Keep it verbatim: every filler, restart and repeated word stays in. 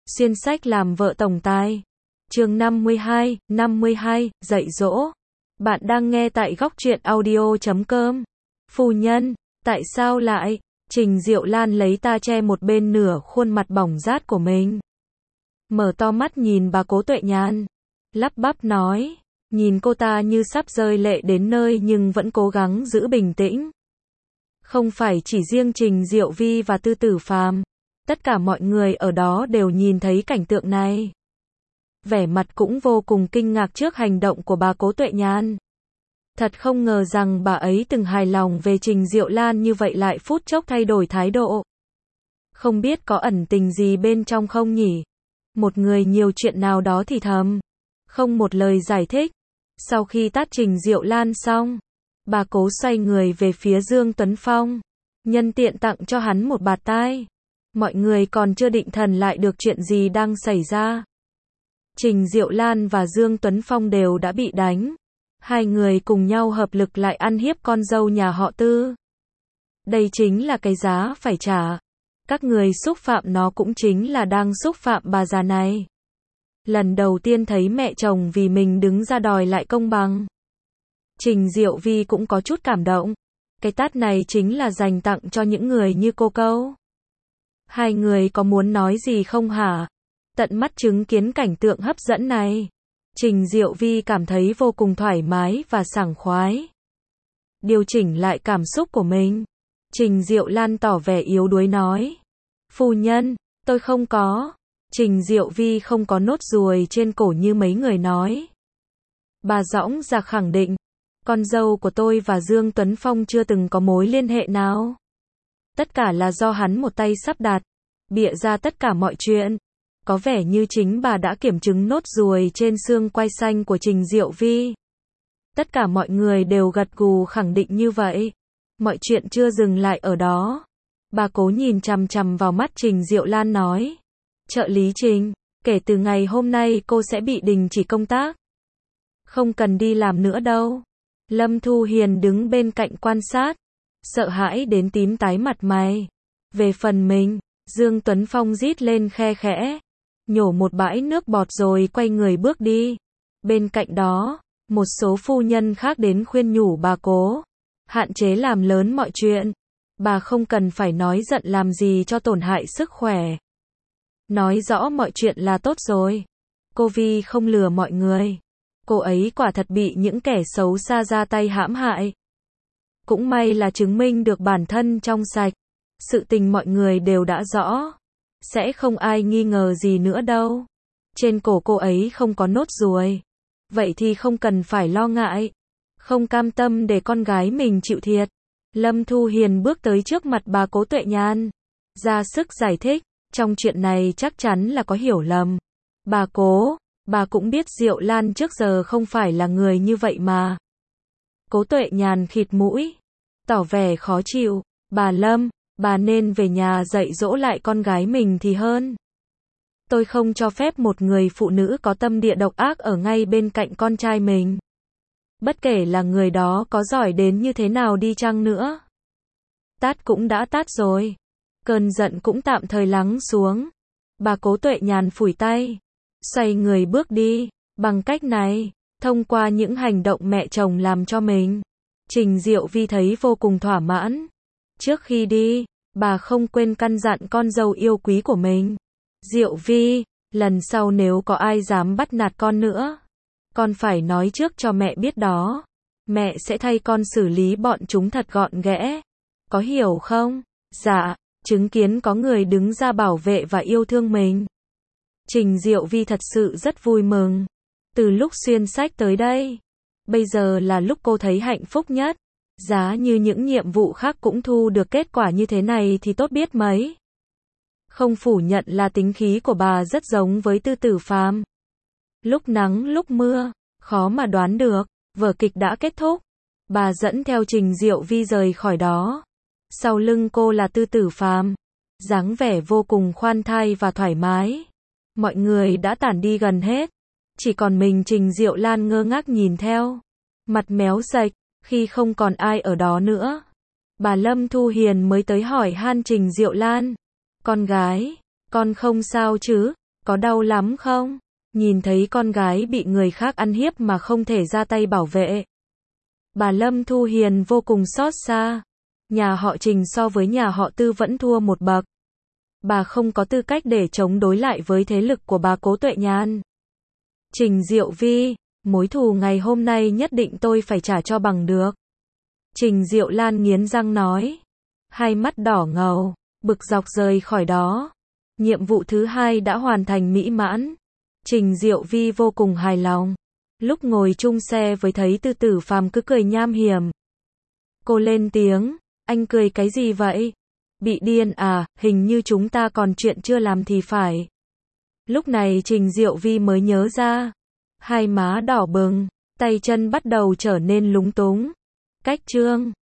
Xuyên sách làm vợ tổng tài. Chương năm mươi hai, năm mươi hai, dạy dỗ. Bạn đang nghe tại góc truyện audio chấm com. Phu nhân, tại sao lại? Trình Diệu Lan lấy ta che một bên nửa khuôn mặt bỏng rát của mình. Mở to mắt nhìn bà Cố Tuệ Nhàn. Lắp bắp nói. Nhìn cô ta như sắp rơi lệ đến nơi nhưng vẫn cố gắng giữ bình tĩnh. Không phải chỉ riêng Trình Diệu Vi và Tư Tử Phàm, tất cả mọi người ở đó đều nhìn thấy cảnh tượng này. Vẻ mặt cũng vô cùng kinh ngạc trước hành động của bà Cố Tuệ Nhàn. Thật không ngờ rằng bà ấy từng hài lòng về Trình Diệu Lan như vậy lại phút chốc thay đổi thái độ. Không biết có ẩn tình gì bên trong không nhỉ? Một người nhiều chuyện nào đó thì thầm. Không một lời giải thích. Sau khi tát Trình Diệu Lan xong, bà Cố xoay người về phía Dương Tuấn Phong. Nhân tiện tặng cho hắn một bạt tai. Mọi người còn chưa định thần lại được chuyện gì đang xảy ra. Trình Diệu Lan và Dương Tuấn Phong đều đã bị đánh. Hai người cùng nhau hợp lực lại ăn hiếp con dâu nhà họ Tư. Đây chính là cái giá phải trả. Các người xúc phạm nó cũng chính là đang xúc phạm bà già này. Lần đầu tiên thấy mẹ chồng vì mình đứng ra đòi lại công bằng. Trình Diệu Vi cũng có chút cảm động. Cái tát này chính là dành tặng cho những người như cô câu. Hai người có muốn nói gì không hả? Tận mắt chứng kiến cảnh tượng hấp dẫn này, Trình Diệu Vi cảm thấy vô cùng thoải mái và sảng khoái. Điều chỉnh lại cảm xúc của mình, Trình Diệu Lan tỏ vẻ yếu đuối nói. Phu nhân, tôi không có. Trình Diệu Vi không có nốt ruồi trên cổ như mấy người nói. Bà dõng dạc khẳng định, con dâu của tôi và Dương Tuấn Phong chưa từng có mối liên hệ nào. Tất cả là do hắn một tay sắp đặt, bịa ra tất cả mọi chuyện. Có vẻ như chính bà đã kiểm chứng nốt ruồi trên xương quai xanh của Trình Diệu Vi. Tất cả mọi người đều gật gù khẳng định như vậy. Mọi chuyện chưa dừng lại ở đó. Bà Cố nhìn chằm chằm vào mắt Trình Diệu Lan nói. Trợ lý Trình, kể từ ngày hôm nay cô sẽ bị đình chỉ công tác. Không cần đi làm nữa đâu. Lâm Thu Hiền đứng bên cạnh quan sát. Sợ hãi đến tím tái mặt mày. Về phần mình, Dương Tuấn Phong rít lên khe khẽ. Nhổ một bãi nước bọt rồi quay người bước đi. Bên cạnh đó, một số phu nhân khác đến khuyên nhủ bà Cố. Hạn chế làm lớn mọi chuyện. Bà không cần phải nói giận làm gì cho tổn hại sức khỏe. Nói rõ mọi chuyện là tốt rồi. Cô Vi không lừa mọi người. Cô ấy quả thật bị những kẻ xấu xa ra tay hãm hại. Cũng may là chứng minh được bản thân trong sạch. Sự tình mọi người đều đã rõ. Sẽ không ai nghi ngờ gì nữa đâu. Trên cổ cô ấy không có nốt ruồi. Vậy thì không cần phải lo ngại. Không cam tâm để con gái mình chịu thiệt. Lâm Thu Hiền bước tới trước mặt bà Cố Tuệ Nhàn. Ra sức giải thích. Trong chuyện này chắc chắn là có hiểu lầm. Bà Cố, bà cũng biết Diệu Lan trước giờ không phải là người như vậy mà. Cố Tuệ Nhàn khịt mũi. Tỏ vẻ khó chịu. Bà Lâm, bà nên về nhà dạy dỗ lại con gái mình thì hơn. Tôi không cho phép một người phụ nữ có tâm địa độc ác ở ngay bên cạnh con trai mình. Bất kể là người đó có giỏi đến như thế nào đi chăng nữa. Tát cũng đã tát rồi. Cơn giận cũng tạm thời lắng xuống. Bà Cố Tuệ Nhàn phủi tay. Xoay người bước đi. Bằng cách này, thông qua những hành động mẹ chồng làm cho mình, Trình Diệu Vi thấy vô cùng thỏa mãn. Trước khi đi, bà không quên căn dặn con dâu yêu quý của mình. Diệu Vi, lần sau nếu có ai dám bắt nạt con nữa, con phải nói trước cho mẹ biết đó. Mẹ sẽ thay con xử lý bọn chúng thật gọn ghẽ. Có hiểu không? Dạ, chứng kiến có người đứng ra bảo vệ và yêu thương mình. Trình Diệu Vi thật sự rất vui mừng. Từ lúc xuyên sách tới đây, bây giờ là lúc cô thấy hạnh phúc nhất. Giá như những nhiệm vụ khác cũng thu được kết quả như thế này thì tốt biết mấy. Không phủ nhận là tính khí của bà rất giống với Tư Tử Phàm. Lúc nắng lúc mưa, khó mà đoán được. Vở kịch đã kết thúc. Bà dẫn theo Trình Diệu Vi rời khỏi đó. Sau lưng cô là Tư Tử Phàm, dáng vẻ vô cùng khoan thai và thoải mái. Mọi người đã tản đi gần hết. Chỉ còn mình Trình Diệu Lan ngơ ngác nhìn theo. Mặt méo sạch. Khi không còn ai ở đó nữa, bà Lâm Thu Hiền mới tới hỏi han Trình Diệu Lan. Con gái, con không sao chứ? Có đau lắm không? Nhìn thấy con gái bị người khác ăn hiếp mà không thể ra tay bảo vệ. Bà Lâm Thu Hiền vô cùng xót xa. Nhà họ Trình so với nhà họ Tư vẫn thua một bậc. Bà không có tư cách để chống đối lại với thế lực của bà Cố Tuệ Nhan. Trình Diệu Vi, mối thù ngày hôm nay nhất định tôi phải trả cho bằng được. Trình Diệu Lan nghiến răng nói. Hai mắt đỏ ngầu, bực dọc rời khỏi đó. Nhiệm vụ thứ hai đã hoàn thành mỹ mãn. Trình Diệu Vi vô cùng hài lòng. Lúc ngồi chung xe với thấy Tư Tử Phàm cứ cười nham hiểm. Cô lên tiếng, anh cười cái gì vậy? Bị điên à, hình như chúng ta còn chuyện chưa làm thì phải. Lúc này Trình Diệu Vi mới nhớ ra. Hai má đỏ bừng, tay chân bắt đầu trở nên lúng túng. Cách chương